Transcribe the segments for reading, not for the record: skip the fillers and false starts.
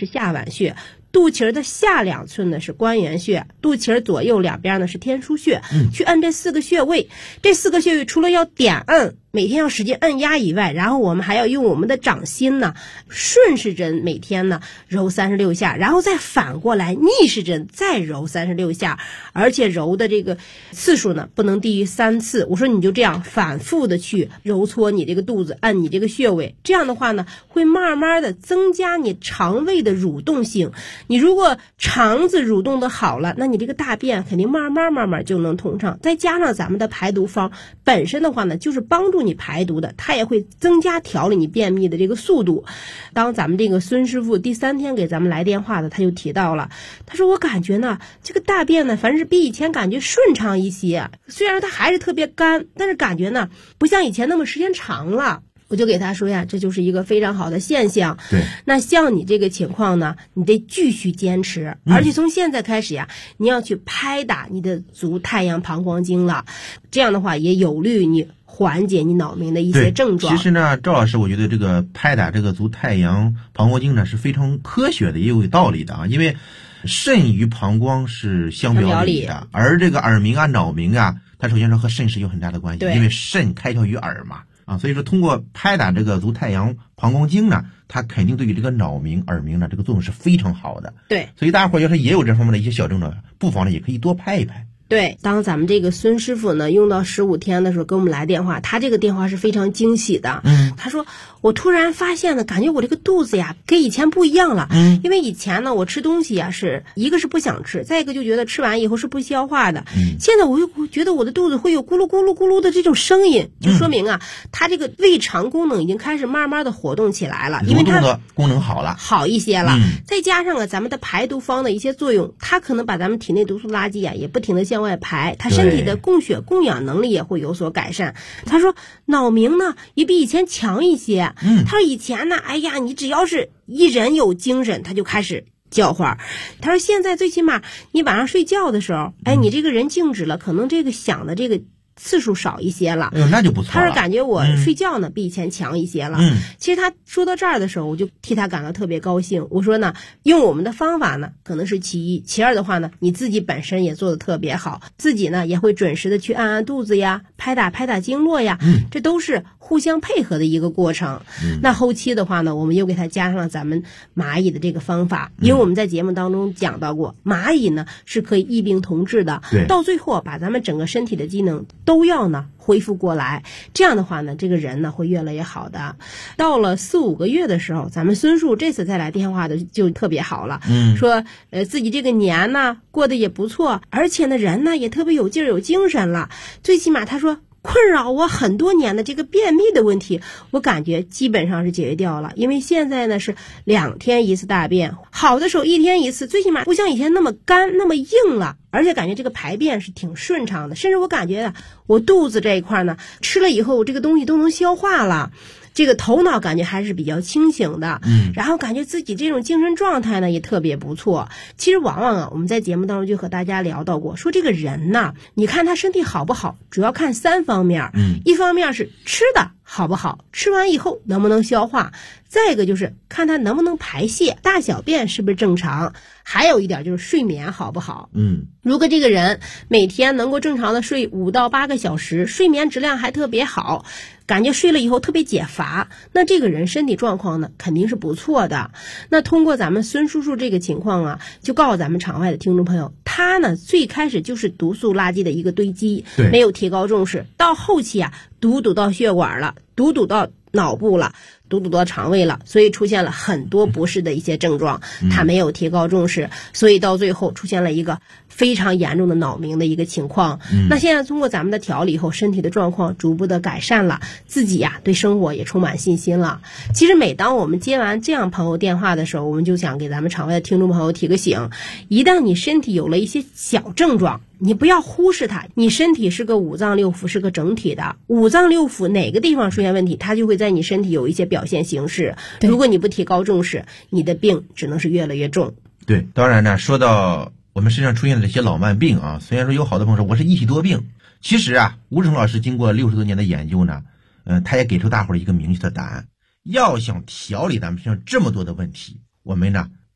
是下脘穴，肚脐的下2寸呢是关元穴，肚脐左右两边呢是天枢穴。去按这4个穴位，这4个穴位除了要点按，每天要使劲按压以外，然后我们还要用我们的掌心呢顺时针每天呢揉36下，然后再反过来逆时针再揉36下，而且揉的这个次数呢不能低于3次。我说你就这样反复的去揉搓你这个肚子，按你这个穴位，这样的话呢会慢慢的增加你肠胃的蠕动性。你如果肠子蠕动的好了，那你这个大便肯定慢慢就能通畅。再加上咱们的排毒方本身的话呢就是帮助你排毒的，它也会增加调理你便秘的这个速度。当咱们这个孙师傅第3天给咱们来电话的，他就提到了，他说我感觉呢这个大便呢反正是比以前感觉顺畅一些，虽然它还是特别干，但是感觉呢不像以前那么时间长了。我就给他说呀，这就是一个非常好的现象。 对， 那像你这个情况呢，你得继续坚持，而且从现在开始呀，你要去拍打你的足太阳膀胱经了，这样的话也有利于你缓解你脑鸣的一些症状。 其实呢，赵老师，我觉得这个拍打这个足太阳膀胱经呢是非常科学的，也有道理的啊，因为肾与膀胱是相表里的，而这个耳鸣啊、脑鸣啊，它首先说和肾是有很大的关系，因为肾开窍于耳嘛。所以说通过拍打这个足太阳膀胱经呢，它肯定对于这个脑鸣、耳鸣呢，这个作用是非常好的。 对， 所以大家伙要是也有这方面的一些小症状，不妨呢也可以多拍一拍。 对，当咱们这个孙师傅呢用到15天的时候给我们来电话，他这个电话是非常惊喜的。他说我突然发现呢，感觉我这个肚子呀跟以前不一样了。因为以前呢我吃东西呀是一个是不想吃，再一个就觉得吃完以后是不消化的。现在我又觉得我的肚子会有咕噜咕噜咕噜的这种声音，就说明啊它这个胃肠功能已经开始慢慢的活动起来了，因为它的功能好一些了。再加上咱们的排毒方的一些作用，它可能把咱们体内毒素垃圾呀也不停的向外排，他身体的供血供氧能力也会有所改善。他说脑鸣呢也比以前强一些。他说以前呢，哎呀，你只要是一人有精神，他就开始叫唤。他说现在最起码你晚上睡觉的时候，你这个人静止了，可能这个响的这个次数少一些了。 那就不错了。 他是感觉我睡觉呢比以前强一些了。其实他说到这儿的时候，我就替他感到特别高兴。我说呢，用我们的方法呢可能是其一，其二的话呢，你自己本身也做得特别好，自己呢也会准时的去按按肚子呀，拍打经络呀，这都是互相配合的一个过程。那后期的话呢，我们又给他加上了咱们蚂蚁的这个方法，因为我们在节目当中讲到过，蚂蚁呢是可以异病同治的，到最后把咱们整个身体的机能都要呢恢复过来，这样的话呢，这个人呢会越来越好的。到了4、5个月的时候，咱们孙叔这次再来电话的就特别好了，说自己这个年呢过得也不错，而且呢人呢也特别有劲儿有精神了，最起码他说困扰我很多年的这个便秘的问题，我感觉基本上是解决掉了。因为现在呢是2天一次大便，好的时候1天一次，最起码不像以前那么干那么硬了，而且感觉这个排便是挺顺畅的，甚至我感觉我肚子这一块呢吃了以后我这个东西都能消化了，这个头脑感觉还是比较清醒的，然后感觉自己这种精神状态呢也特别不错。其实往往我们在节目当中就和大家聊到过，说这个人呢，你看他身体好不好，主要看3方面。一方面是吃的好不好，吃完以后能不能消化，再一个就是看他能不能排泄，大小便是不是正常，还有一点就是睡眠好不好。如果这个人每天能够正常的睡5到8个小时，睡眠质量还特别好，感觉睡了以后特别解乏，那这个人身体状况呢肯定是不错的。那通过咱们孙叔叔这个情况啊，就告诉咱们场外的听众朋友，他呢最开始就是毒素垃圾的一个堆积，没有提高重视，到后期啊堵到血管了，堵到脑部了，堵到肠胃了，所以出现了很多不适的一些症状，他没有提高重视，所以到最后出现了一个非常严重的脑鸣的一个情况。那现在通过咱们的调理以后，身体的状况逐步的改善了，自己呀对生活也充满信心了。其实每当我们接完这样朋友电话的时候，我们就想给咱们场外的听众朋友提个醒，一旦你身体有了一些小症状，你不要忽视它，你身体是个5脏6腑，是个整体的，5脏6腑哪个地方出现问题，它就会在你身体有一些表现形式。如果你不提高重视，你的病只能是越来越重。 对，当然呢，说到我们身上出现的这些老慢病啊，虽然说有好多朋友说我是一体多病，其实啊，吴志成老师经过60多年的研究呢，他也给出大伙儿一个明确的答案，要想调理咱们身上这么多的问题，我们呢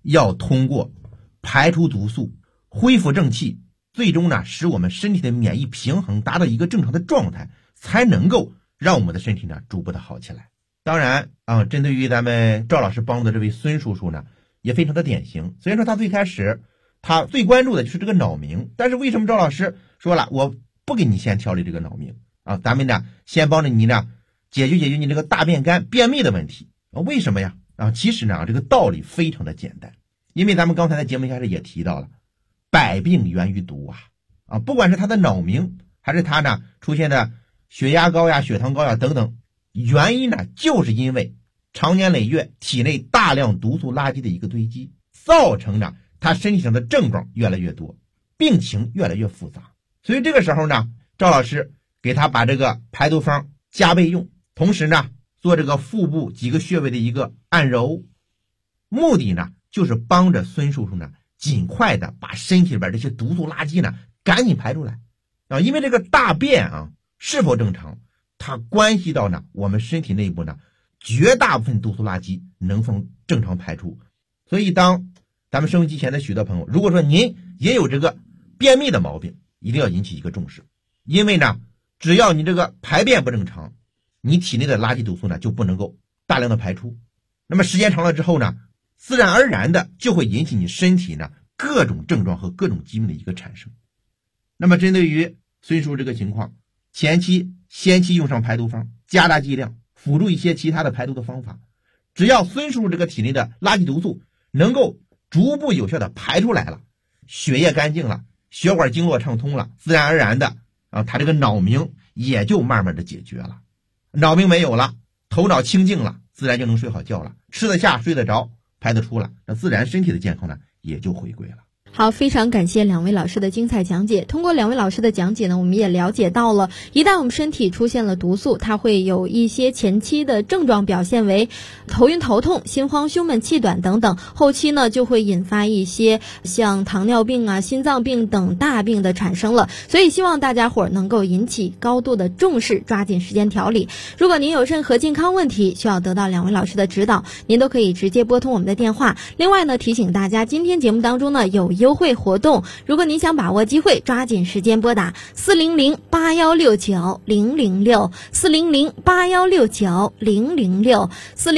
要通过排出毒素、恢复正气，最终呢使我们身体的免疫平衡达到一个正常的状态，才能够让我们的身体呢逐步的好起来。当然针对于咱们赵老师帮的这位孙叔叔呢，也非常的典型。虽然说他最开始他最关注的就是这个脑鸣，但是为什么赵老师说了我不给你先调理这个脑鸣咱们呢先帮着你呢解决你这个大便干便秘的问题为什么呀？其实呢这个道理非常的简单，因为咱们刚才在节目一开始也提到了，百病源于毒不管是他的脑鸣，还是他呢出现的血压高呀、血糖高呀等等，原因呢就是因为长年累月体内大量毒素垃圾的一个堆积，造成呢他身体上的症状越来越多，病情越来越复杂。所以这个时候呢，赵老师给他把这个排毒方加倍用，同时呢做这个腹部几个穴位的一个按揉，目的呢就是帮着孙叔叔呢尽快的把身体里边这些毒素垃圾呢赶紧排出来因为这个大便是否正常，它关系到呢我们身体内部呢绝大部分毒素垃圾能否正常排出。所以当咱们收音机前的许多朋友，如果说您也有这个便秘的毛病，一定要引起一个重视，因为呢只要你这个排便不正常，你体内的垃圾毒素呢就不能够大量的排出，那么时间长了之后呢，自然而然的就会引起你身体呢各种症状和各种疾病的一个产生。那么针对于孙叔这个情况，前期先期用上排毒方，加大剂量，辅助一些其他的排毒的方法，只要孙叔这个体内的垃圾毒素能够逐步有效的排出来了，血液干净了，血管经络畅通了，自然而然的他这个脑鸣也就慢慢的解决了。脑鸣没有了，头脑清静了，自然就能睡好觉了，吃得下睡得着，排得出了，那自然身体的健康呢也就回归了。 好，非常感谢两位老师的精彩讲解。通过两位老师的讲解呢，我们也了解到了，一旦我们身体出现了毒素，它会有一些前期的症状表现为头晕头痛、心慌胸闷气短等等，后期呢就会引发一些像糖尿病啊、心脏病等大病的产生了。所以希望大家伙能够引起高度的重视，抓紧时间调理。如果您有任何健康问题需要得到两位老师的指导，您都可以直接拨通我们的电话。另外呢，提醒大家，今天节目当中呢有优惠活动，如果您想把握机会，抓紧时间拨打400-8169-006 400-8169-006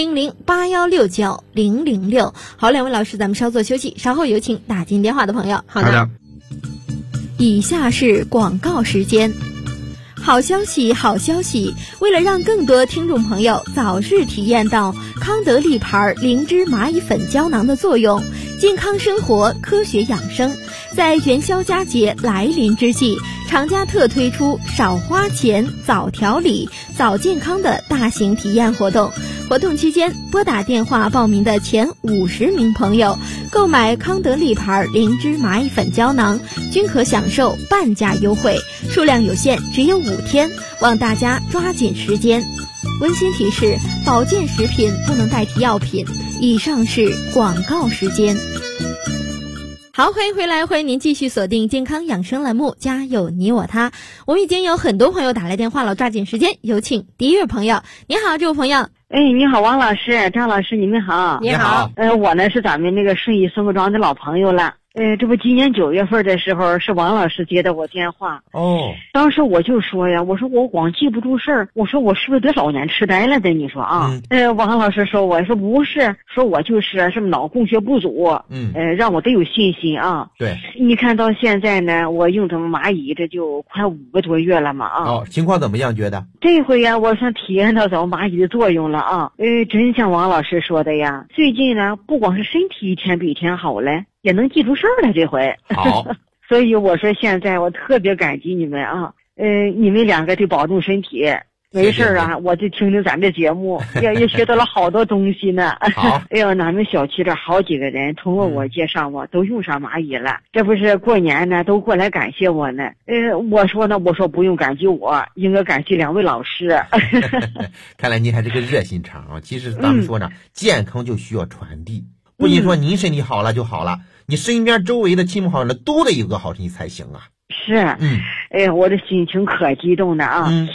400-8169-006。好，两位老师咱们稍作休息，稍后有请打进电话的朋友。 好的。 以下是广告时间。好消息，好消息！为了让更多听众朋友早日体验到康德利牌灵芝蚂蚁粉胶囊的作用，健康生活，科学养生，在元宵佳节来临之际，厂家特推出少花钱早调理早健康的大型体验活动。活动期间，拨打电话报名的前50名朋友购买康德利牌灵芝蚂蚁粉胶囊，均可享受半价优惠，数量有限，只有5天，望大家抓紧时间。温馨提示：保健食品不能代替药品。以上是广告时间。好，欢迎回来，欢迎您继续锁定健康养生栏目，家有你我他。我们已经有很多朋友打来电话了，抓紧时间，有请第一位朋友。你好，这位朋友。 你好，王老师、张老师，你们好。 你好。 我呢是咱们那个顺义松果庄的老朋友了。这不今年9月份的时候，是王老师接的我电话。当时我就说呀，我说我光记不住事儿，我说我是不是得老年痴呆了的？你说啊？王老师说我说不是，说我就是什么脑供血不足。让我得有信心啊。 对。 你看到现在呢，我用这么蚂蚁，这就快5个多月了嘛啊。 情况怎么样？觉得？ 这回呀，我算体验到咱们蚂蚁的作用了啊。真像王老师说的呀，最近呢，不光是身体一天比一天好了，也能记住事儿了这回。 好。 所以我说现在我特别感激你们啊。你们2个得保重身体。没事啊，我就听听咱这节目，也学到了好多东西呢。 好。 哎呦，咱们小区这好几个人通过我介绍我都用上蚂蚁了，这不是过年呢都过来感谢我呢。我说呢，我说不用感激我，应该感谢2位老师。 看来您还是个热心肠啊。其实咱们说呢，健康就需要传递，不仅说您身体好了就好了，你身边周围的亲朋好友都得有个好身体才行啊。 是。哎呀，我的心情可激动了啊。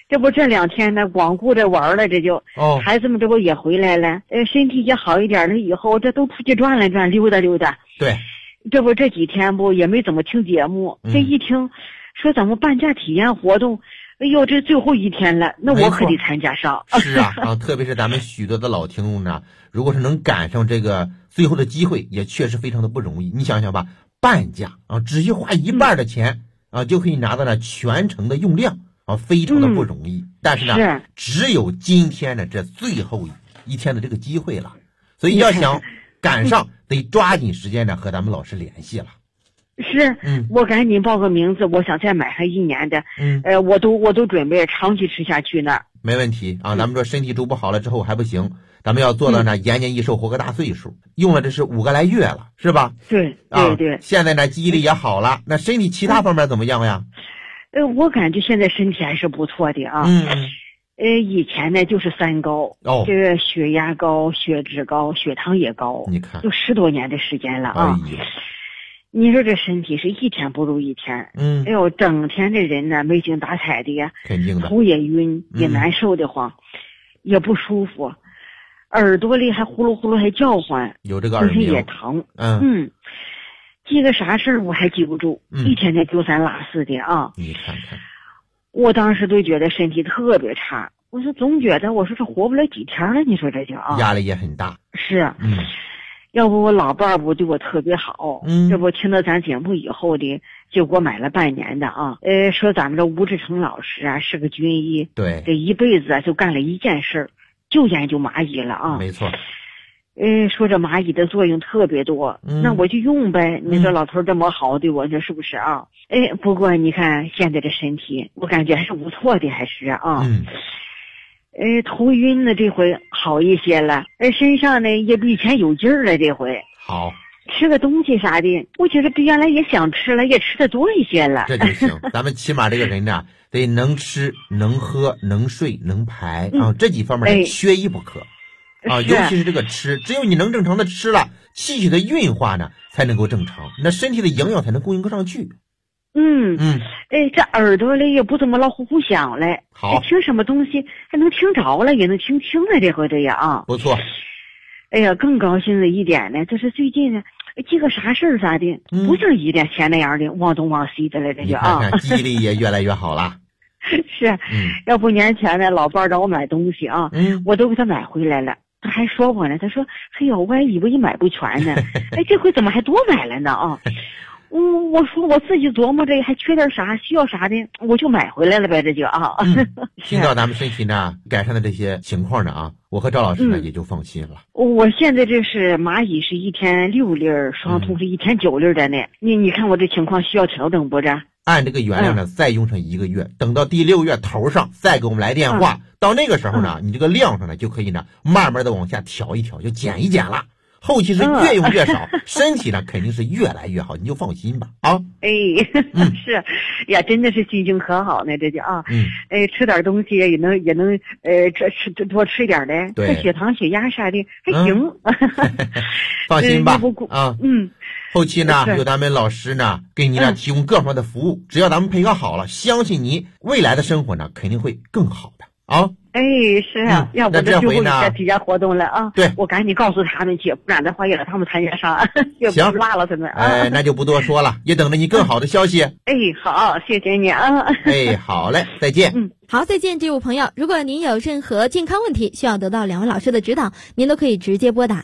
这不这2天呢，光顾着玩了，这就孩子们这不也回来了，身体也好一点了，以后这都出去转了转，溜达溜达。 对， 这不这几天不也没怎么听节目，这一听说咱们半价体验活动，哎呦，这最后一天了，那我可得参加上。 是啊，特别是咱们许多的老听众呢，如果是能赶上这个最后的机会，也确实非常的不容易。你想想吧，半价啊，只需花1半的钱啊，就可以拿到了全程的用量啊，非常的不容易。但是呢，只有今天的这最后一天的这个机会了，所以要想赶上，得抓紧时间呢和咱们老师联系了。 是，我赶紧报个名字，我想再买上1年的，我都准备长期吃下去呢。 没问题啊，咱们说身体主不好了之后还不行，咱们要做到呢延年益寿，活个大岁数。用了这是5个来月了，是吧？ 对。 现在呢记忆力也好了，那身体其他方面怎么样呀？ 我感觉现在身体还是不错的啊。以前呢就是3高，这个血压高、血脂高、血糖也高， 你看， 就10多年的时间了啊。你说这身体是一天不如一天，哎呦，整天这人呢没精打采的呀， 肯定的， 头也晕，也难受的慌，也不舒服，耳朵里还呼噜呼噜还叫唤， 有这个耳鸣也疼，记个啥事儿我还记不住，一天天丢三落四的啊。 你看看， 我当时都觉得身体特别差，我说总觉得我说这活不了几天了，你说这就啊， 压力也很大。 是，要不我老伴儿不对我特别好，这不听到咱节目以后的，就给我买了半年的啊。说咱们这吴志成老师啊是个军医， 对， 这一辈子啊就干了一件事，就研究蚂蚁了啊。 没错。 说这蚂蚁的作用特别多，那我就用呗。你说老头这么好对我，这是不是啊？不过你看现在这身体，我感觉还是不错的，还是啊。头晕呢，这回好一些了。身上呢也比以前有劲儿了，这回好。 吃个东西啥的，我觉得比原来也想吃了，也吃的多一些了。 这就行，咱们起码这个人呢，得能吃、能喝、能睡、能排啊，这几方面缺一不可。啊，尤其是这个吃，只有你能正常的吃了，气血的运化呢才能够正常，那身体的营养才能供应上去。 这耳朵里也不怎么老呼呼响嘞， 好， 听什么东西还能听着了，也能听清了，这回这样啊， 不错。 哎呀，更高兴的一点呢，就是最近呢，记个啥事儿啥的，不像以前那样的忘东忘西的了，这就啊， 你看记忆力也越来越好了。 是，要不年前呢，老伴儿让我买东西啊，我都给他买回来了。他还说我呢，他说：“嘿呦，我还以为你买不全呢，这回怎么还多买了呢？啊，我说我自己琢磨着还缺点啥，需要啥的，我就买回来了呗，这就啊。 听到咱们身体呢改善的这些情况呢啊，我和赵老师呢也就放心了。 我现在这是蚂蚁是1天6粒，双通是1天9粒的呢。你看我这情况需要调整不着？ 按这个原量呢，再用上1个月，等到第6月头上再给我们来电话。到那个时候呢，你这个量上呢就可以呢慢慢的往下调一调，就减一减了。后期是越用越少，身体呢肯定是越来越好，你就放心吧啊。 是呀，真的是心情可好呢，这就啊。吃点东西也能吃多吃点的， 对， 血糖血压啥的还行。 放心吧啊。后期呢有咱们老师呢给你呢提供各方面的服务，只要咱们配合好了，相信你未来的生活呢肯定会更好的啊。 是啊，要不这最后一天体验活动了啊。 对， 我赶紧告诉他们去，不然的话也让他们参加上，也不落了他们。 那就不多说了，也等着你更好的消息。 好，谢谢你啊。 好嘞，再见。 好，再见，这位朋友。如果您有任何健康问题需要得到2位老师的指导，您都可以直接拨打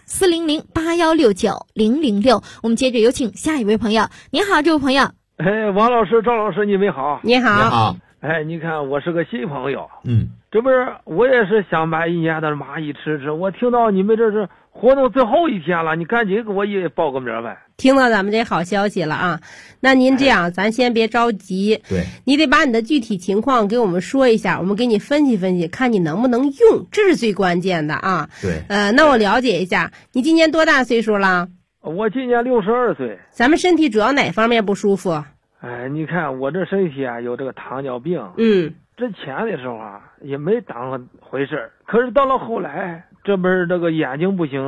400-8169-006。我们接着有请下一位朋友。您好，这位朋友。 王老师、赵老师，你们好。 你好。 你好。 你看我是个新朋友，这不是我也是想买1年的蚂蚁吃，我听到你们这是活动最后一天了，你赶紧给我也报个名呗。 听到咱们这好消息了啊，那您这样，咱先别着急， 对， 你得把你的具体情况给我们说一下，我们给你分析分析，看你能不能用，这是最关键的啊。 对， 那我了解一下，你今年多大岁数了？ 我今年62岁。 咱们身体主要哪方面不舒服？ 你看我这身体啊有这个糖尿病，之前的时候啊也没当回事，可是到了后来，这不是这个眼睛不行了，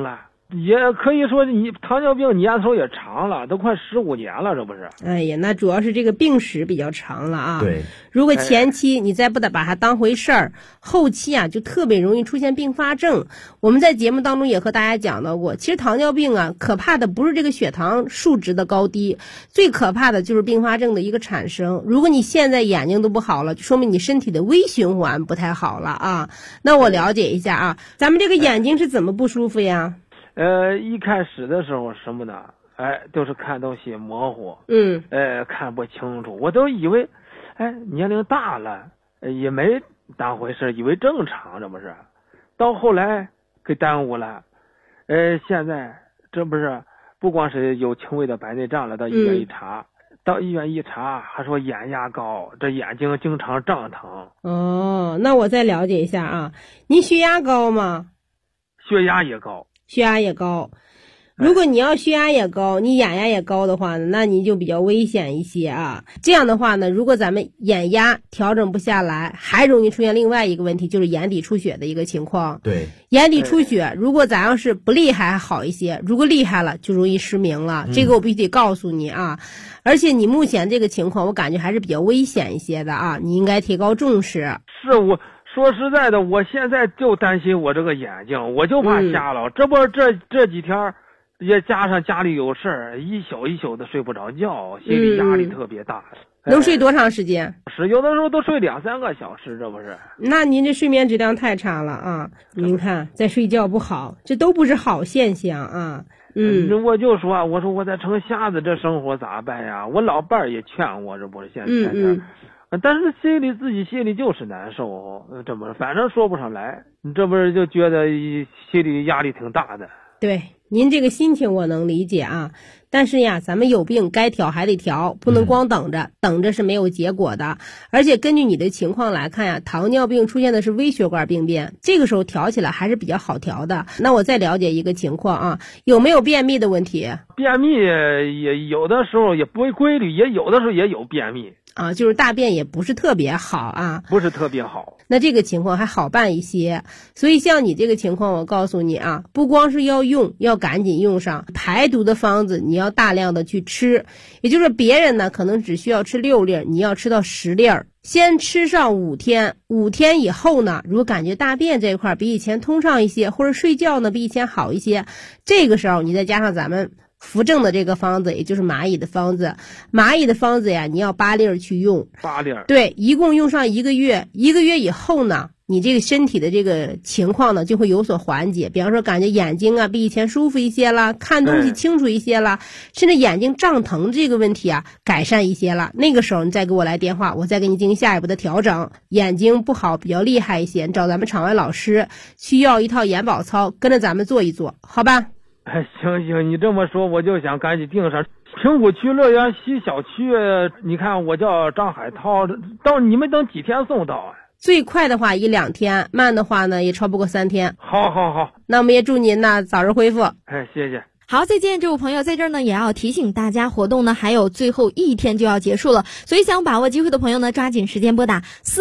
也可以说你糖尿病年头也长了，都快15年了，这不是？ 哎呀，那主要是这个病史比较长了啊。 对， 如果前期你再不把它当回事儿，后期啊就特别容易出现并发症。我们在节目当中也和大家讲到过，其实糖尿病啊，可怕的不是这个血糖数值的高低，最可怕的就是并发症的一个产生。如果你现在眼睛都不好了，就说明你身体的微循环不太好了啊。那我了解一下啊，咱们这个眼睛是怎么不舒服呀？ 一开始的时候什么呢？都是看东西模糊，看不清楚，我都以为，年龄大了，也没当回事，以为正常，这不是？到后来给耽误了，现在这不是不光是有轻微的白内障了，到医院一查，还说眼压高，这眼睛经常胀疼。 哦，那我再了解一下啊，您血压高吗？ 血压也高。 血压也高，如果你要血压也高，你眼压也高的话呢，那你就比较危险一些啊。这样的话呢，如果咱们眼压调整不下来，还容易出现另外一个问题，就是眼底出血的一个情况。 对， 眼底出血，如果咱要是不厉害还好一些，如果厉害了就容易失明了。这个我必须得告诉你啊。而且你目前这个情况，我感觉还是比较危险一些的啊，你应该提高重视。 是我。说实在的，我现在就担心我这个眼睛，我就怕瞎了。这不这几天也加上家里有事儿，一宿一宿的睡不着觉，心理压力特别大。 能睡多长时间？ 是有的时候都睡2-3个小时，这不是？ 那您这睡眠质量太差了啊！您看在睡觉不好，这都不是好现象啊。 我就说，我说我在成瞎子，这生活咋办呀？我老伴儿也劝我，这不是现在。但是自己心里就是难受，这不是，反正说不上来，你这不是就觉得心里压力挺大的。 对，您这个心情我能理解啊，但是呀，咱们有病该调还得调，不能光等着是没有结果的。而且根据你的情况来看呀，糖尿病出现的是微血管病变，这个时候调起来还是比较好调的。那我再了解一个情况啊，有没有便秘的问题？ 便秘也有的时候也不规律，也有的时候也有便秘。 啊，就是大便也不是特别好啊， 不是特别好。 那这个情况还好办一些，所以像你这个情况，我告诉你啊，不光是要赶紧用上排毒的方子，你要大量的去吃，也就是别人呢可能只需要吃6粒，你要吃到10粒，先吃上5天，5天以后呢，如果感觉大便这一块比以前通畅一些，或者睡觉呢比以前好一些，这个时候你再加上咱们扶正的这个方子，也就是蚂蚁的方子。蚂蚁的方子呀，你要8粒去用。 8粒。 对，一共用上1个月，1个月以后呢，你这个身体的这个情况呢就会有所缓解。比方说感觉眼睛啊比以前舒服一些了，看东西清楚一些了，甚至眼睛胀疼这个问题啊改善一些了。那个时候你再给我来电话，我再给你进行下一步的调整。眼睛不好比较厉害一些，你找咱们场外老师去要一套眼保操，跟着咱们做一做，好吧？ 行，你这么说我就想赶紧订上。平谷区乐园西小区，你看我叫张海涛，到你们等几天送到啊？ 最快的话1-2天，慢的话呢也超不过3天。 好， 那我们也祝您呢早日恢复。 谢谢。 好，再见，这位朋友，在这儿呢也要提醒大家，活动呢还有最后1天就要结束了，所以想把握机会的朋友呢，抓紧时间拨打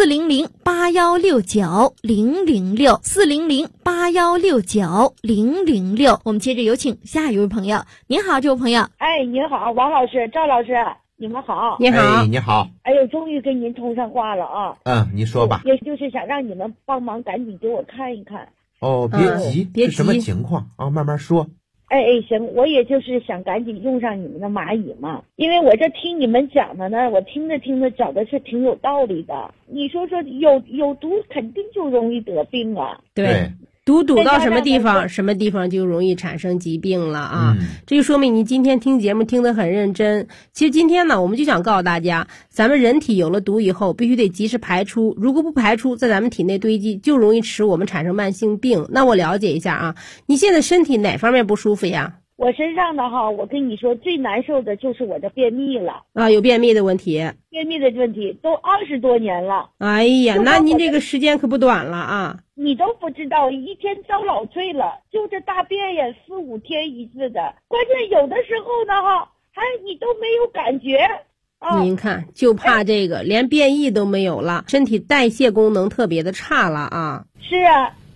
400-8169-006，400-8169-006。我们接着有请下一位朋友。您好，这位朋友。 您好，王老师、赵老师，你们好。 你好， 你好。 哎呦，终于跟您通上话了啊。 你说吧。 也就是想让你们帮忙赶紧给我看一看。 哦，别急，是什么情况啊？慢慢说。 行，我也就是想赶紧用上你们的蚂蚁嘛，因为我这听你们讲的呢，我听着觉得是挺有道理的。你说有毒肯定就容易得病啊。 对。毒到什么地方，什么地方就容易产生疾病了啊！这就说明你今天听节目听得很认真。其实今天呢，我们就想告诉大家，咱们人体有了毒以后，必须得及时排出，如果不排出，在咱们体内堆积，就容易使我们产生慢性病。那我了解一下啊，你现在身体哪方面不舒服呀？ 我身上的哈，我跟你说最难受的就是我的便秘了啊，有便秘的问题。 便秘的问题都20多年了。 哎呀，那您这个时间可不短了啊！ 你都不知道，一天遭老罪了，就这大便也4-5天一次的，关键有的时候呢哈，你都没有感觉。 您看，就怕这个连便意都没有了，身体代谢功能特别的差了啊。 是啊，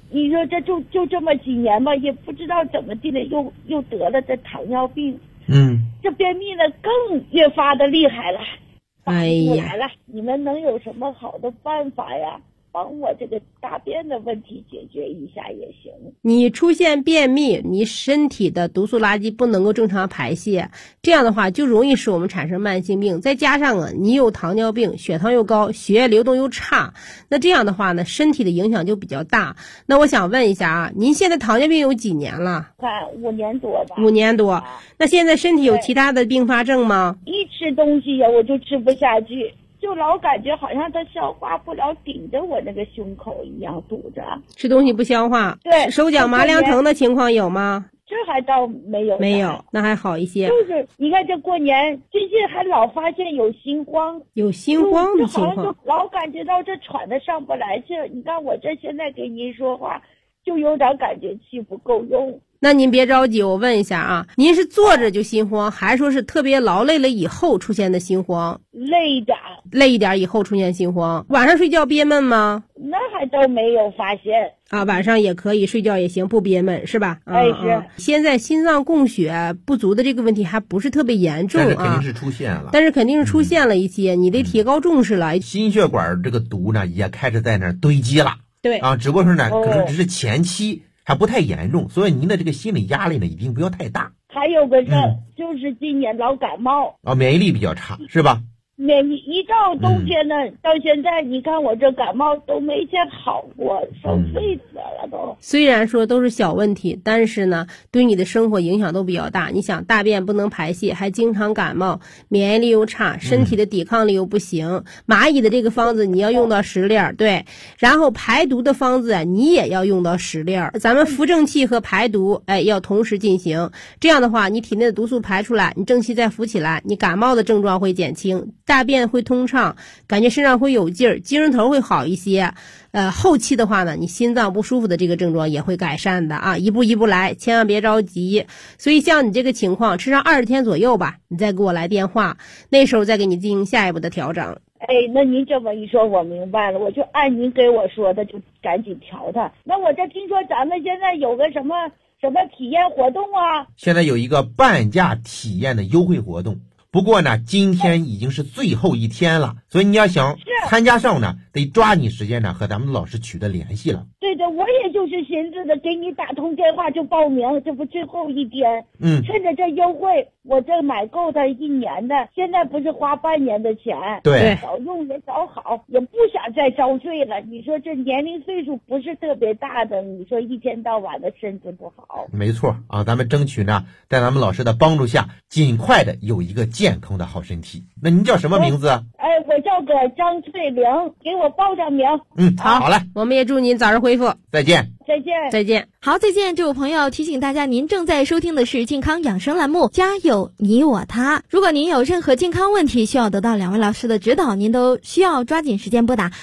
你说这就这么几年吧，也不知道怎么地了，又得了这糖尿病。这便秘呢更越发的厉害了。 哎呀， 来了，你们能有什么好的办法呀？帮我这个大便的问题解决一下也行。 你出现便秘，你身体的毒素垃圾不能够正常排泄，这样的话就容易使我们产生慢性病。再加上你有糖尿病，血糖又高，血液流动又差，那这样的话呢，身体的影响就比较大。那我想问一下啊，您现在糖尿病有几年了 ？看5年多吧。 5年多。那现在身体有其他的并发症吗？ 一吃东西呀，我就吃不下去。就老感觉好像它消化不了，顶着我那个胸口一样堵着， 吃东西不消化。 对， 手脚麻凉疼的情况有吗？ 这还倒没有， 那还好一些。 就是你看这过年最近还老发现有心慌， 有心慌的情况， 就老感觉到这喘的上不来气儿。你看我这现在给您说话，就有点感觉气不够用。 那您别着急，我问一下啊，您是坐着就心慌，还是说是特别劳累了以后出现的心慌？累一点以后出现心慌。晚上睡觉憋闷吗？ 那还都没有发现啊，晚上也可以睡觉也行，不憋闷是吧？ 是。 现在心脏供血不足的这个问题还不是特别严重啊， 但是肯定是出现了。 但是肯定是出现了一些，你得提高重视了。 心血管这个毒呢，也开始在那儿堆积了。 对啊，只不过是呢，可能只是前期。还不太严重，所以您的这个心理压力呢，一定不要太大。 还有个事就是今年老感冒啊，免疫力比较差，是吧？ 免疫一到冬天呢，到现在你看我这感冒都没见好过，受罪死了都。 虽然说都是小问题，但是呢，对你的生活影响都比较大。你想，大便不能排泄，还经常感冒，免疫力又差，身体的抵抗力又不行。蚂蚁的这个方子你要用到10粒，对，然后排毒的方子你也要用到10粒。咱们扶正气和排毒，要同时进行。这样的话，你体内的毒素排出来，你正气再扶起来，你感冒的症状会减轻。大便会通畅，感觉身上会有劲儿，精神头会好一些。后期的话呢，你心脏不舒服的这个症状也会改善的啊，一步一步来，千万别着急。所以像你这个情况，吃上20天左右吧，你再给我来电话，那时候再给你进行下一步的调整。 那您这么一说，我明白了，我就按您给我说的，就赶紧调它。那我这听说咱们现在有个什么体验活动啊？ 现在有一个半价体验的优惠活动。不过呢，今天已经是最后一天了，所以你要想参加上呢，得抓紧时间呢和咱们的老师取得联系了。 对的，我也就是寻思的给你打通电话就报名，这不最后一天，趁着这优惠，我这买够它1年的，现在不是花半年的钱， 对， 早用也早好，也不想再遭罪了。你说这年龄岁数不是特别大的，你说一天到晚的身子不好。 没错啊，咱们争取呢，在咱们老师的帮助下，尽快的有一个健康的好身体。那您叫什么名字？ 我叫个张翠玲，给我报上名。 好嘞， 我们也祝您早日恢复。 再见。 再见。 好，再见，这位朋友提醒大家，您正在收听的是健康养生栏目《家有你我他》。如果您有任何健康问题需要得到2位老师的指导，您都需要抓紧时间拨打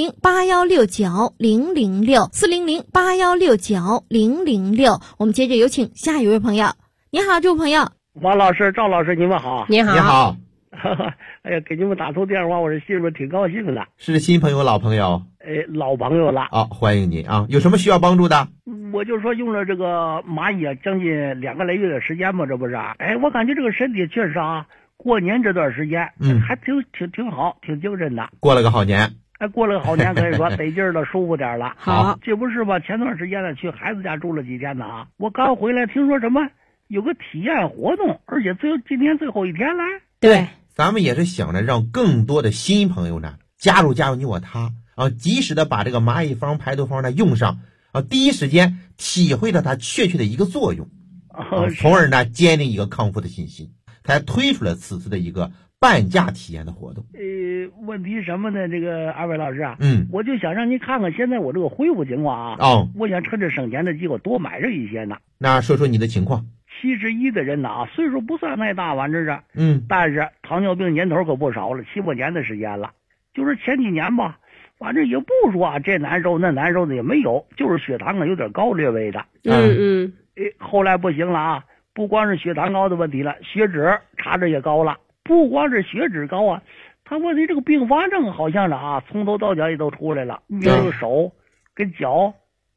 400-8169-006 400-8169-006。我们接着有请下一位朋友。你好，这位朋友。 王老师、赵老师，你们好。 你好。 你好。 哎呀，给你们打通电话，我是心里挺高兴的。 是新朋友、老朋友？ 老朋友了。 欢迎您啊！有什么需要帮助的？ 我就说用了这个蚂蚁将近2个来月的时间嘛，这不是？我感觉这个身体确实啊，过年这段时间，还挺好，挺精神的。 过了个好年。 过了个好年，可以说得劲儿了，舒服点了。 好， 这不是吧？前段时间呢，去孩子家住了几天呢啊！我刚回来，听说什么有个体验活动，而且今天最后一天了。 对。 咱们也是想着让更多的新朋友呢加入你我他啊，及时的把这个蚂蚁方排毒方呢用上啊，第一时间体会到它确切的一个作用，从而呢坚定一个康复的信心，才推出了此次的一个半价体验的活动。 问题什么呢？这个2位老师啊，我就想让您看看现在我这个恢复情况啊。我想趁着省钱的机会多买上一些呢。 那说说你的情况。 71的人呢啊，岁数不算太大，反正是，但是糖尿病年头可不少了，7、8年的时间了。就是前几年吧，反正也不说啊这难受那难受的也没有，就是血糖有点高，略微的。后来不行了啊，不光是血糖高的问题了，血脂查着也高了。不光是血脂高啊，他问题这个并发症好像是啊，从头到脚也都出来了，比如手跟脚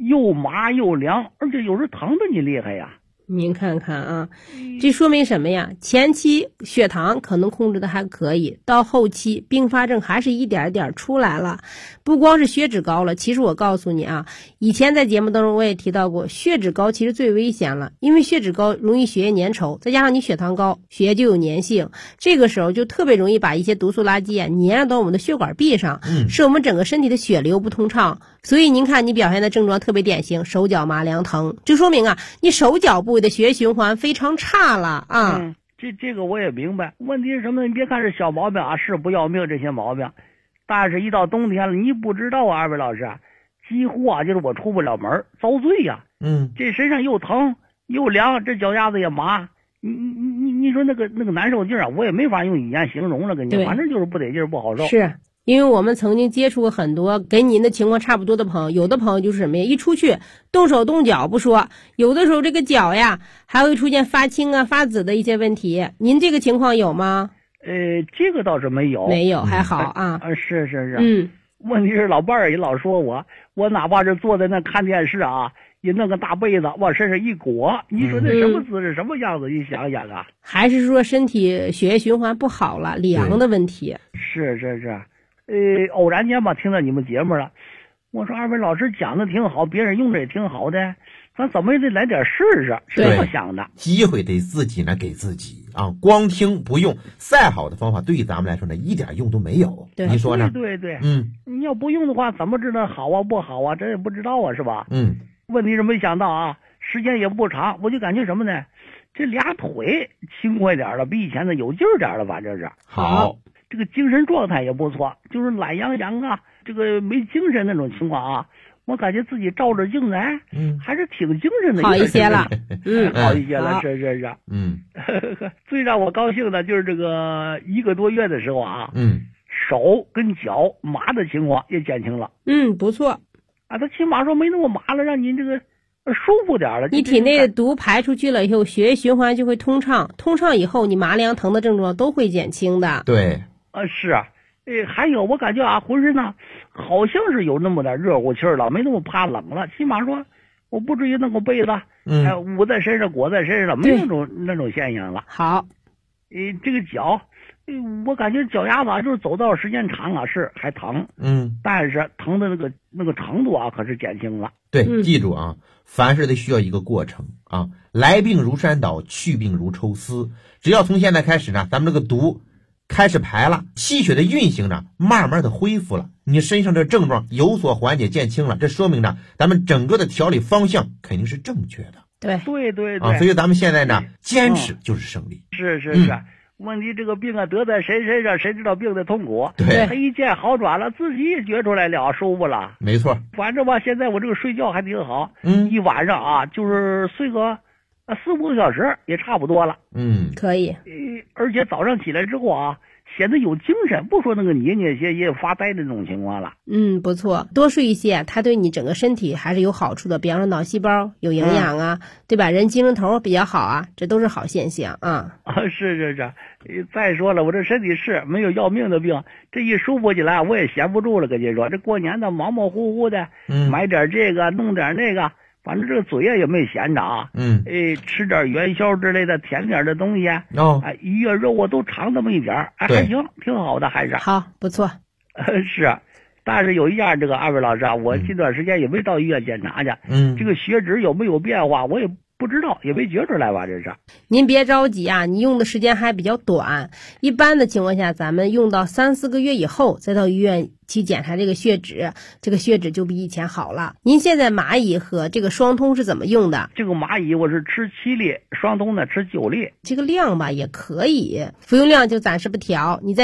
又麻又凉，而且有时疼的你厉害呀。 您看看啊，这说明什么呀？前期血糖可能控制的还可以，到后期并发症还是一点一点出来了。不光是血脂高了，其实我告诉你啊，以前在节目当中我也提到过，血脂高其实最危险了，因为血脂高容易血液粘稠，再加上你血糖高，血液就有粘性，这个时候就特别容易把一些毒素垃圾粘到我们的血管壁上，使我们整个身体的血流不通畅。所以您看你表现的症状特别典型，手脚麻凉疼，就说明啊，你手脚部位的血液循环非常差了啊。 这个我也明白，问题是什么呢？你别看是小毛病啊，是不要命这些毛病，但是一到冬天了，你不知道啊，二位老师，几乎啊就是我出不了门，遭罪呀。这身上又疼又凉，这脚丫子也麻，你说那个难受劲啊，我也没法用语言形容了，跟你反正就是不得劲，不好受。 是。因为我们曾经接触过很多跟您的情况差不多的朋友，有的朋友就是什么呀，一出去动手动脚不说，有的时候这个脚呀还会出现发青啊发紫的一些问题，您这个情况有吗？ 这个倒是没有， 还好啊。 是。问题是老伴儿也老说我哪怕是坐在那看电视啊，也弄个大被子往身上一裹，你说那什么姿势什么样子，你想想啊。 还是说身体血液循环不好了，凉的问题。 是。偶然间吧听到你们节目了，我说二位老师讲的挺好，别人用的也挺好的，咱怎么也得来点试试，是这么想的。 机会得自己呢给自己啊，光听不用，再好的方法对于咱们来说呢一点用都没有。你说呢？ 对，你要不用的话，怎么知道好啊不好啊？这也不知道啊，是吧？问题是没想到啊，时间也不长，我就感觉什么呢？这俩腿轻快点了，比以前的有劲儿点了，反正是好。 这个精神状态也不错，就是懒洋洋啊，这个没精神那种情况啊，我感觉自己照着镜子，还是挺精神的， 好一些了， 好一些了，是。最让我高兴的就是这个1个多月的时候啊，手跟脚麻的情况也减轻了， 不错啊，他起码说没那么麻了，让您这个舒服点了。 你体内的毒排出去了以后，血液循环就会通畅，通畅以后，你麻凉疼的症状都会减轻的。 对。 是啊，还有我感觉啊，浑身呢好像是有那么点热乎气儿了，没那么怕冷了，起码说我不至于弄个被子，捂在身上裹在身上，没那种现象了。 好， 这个脚，我感觉脚丫子就是走道时间长啊，是还疼，但是疼的那个程度啊，可是减轻了。 对，记住啊，凡事得需要一个过程啊，来病如山倒，去病如抽丝。只要从现在开始呢，咱们这个毒开始排了，气血的运行呢慢慢的恢复了，你身上的症状有所缓解减轻了，这说明呢咱们整个的调理方向肯定是正确的。 对啊，所以咱们现在呢坚持就是胜利。 是。问题这个病啊得在谁身上，谁知道病的痛苦。 对， 他一见好转了，自己也觉出来了，舒服了。 没错。 反正吧，现在我这个睡觉还挺好，一晚上啊就是睡个4、5个小时也差不多了。 可以。 而且早上起来之后啊，显得有精神，不说那个捏些也发呆的那种情况了。 不错，多睡一些，它对你整个身体还是有好处的。比方说脑细胞有营养啊，对吧？人精神头比较好啊，这都是好现象啊。 是。再说了，我这身体是没有要命的病，这一舒服起来，我也闲不住了。跟你说，这过年的忙忙乎乎的，买点这个，弄点那个。反正这个嘴也没闲着啊，吃点元宵之类的甜点的东西，鱼啊肉啊都尝那么一点，还行，挺好的，还是好，不错。 是，但是有一样，这个二位老师啊，我近段时间也没到医院检查去，这个血脂有没有变化，我也不知道，也没觉出来吧，这是。 您别着急啊，你用的时间还比较短，一般的情况下，咱们用到3、4个月以后，再到医院去检查这个血脂，这个血脂就比以前好了。您现在蚂蚁和这个双通是怎么用的？ 这个蚂蚁我是吃7粒，双通呢吃9粒。 这个量吧也可以，服用量就暂时不调，你再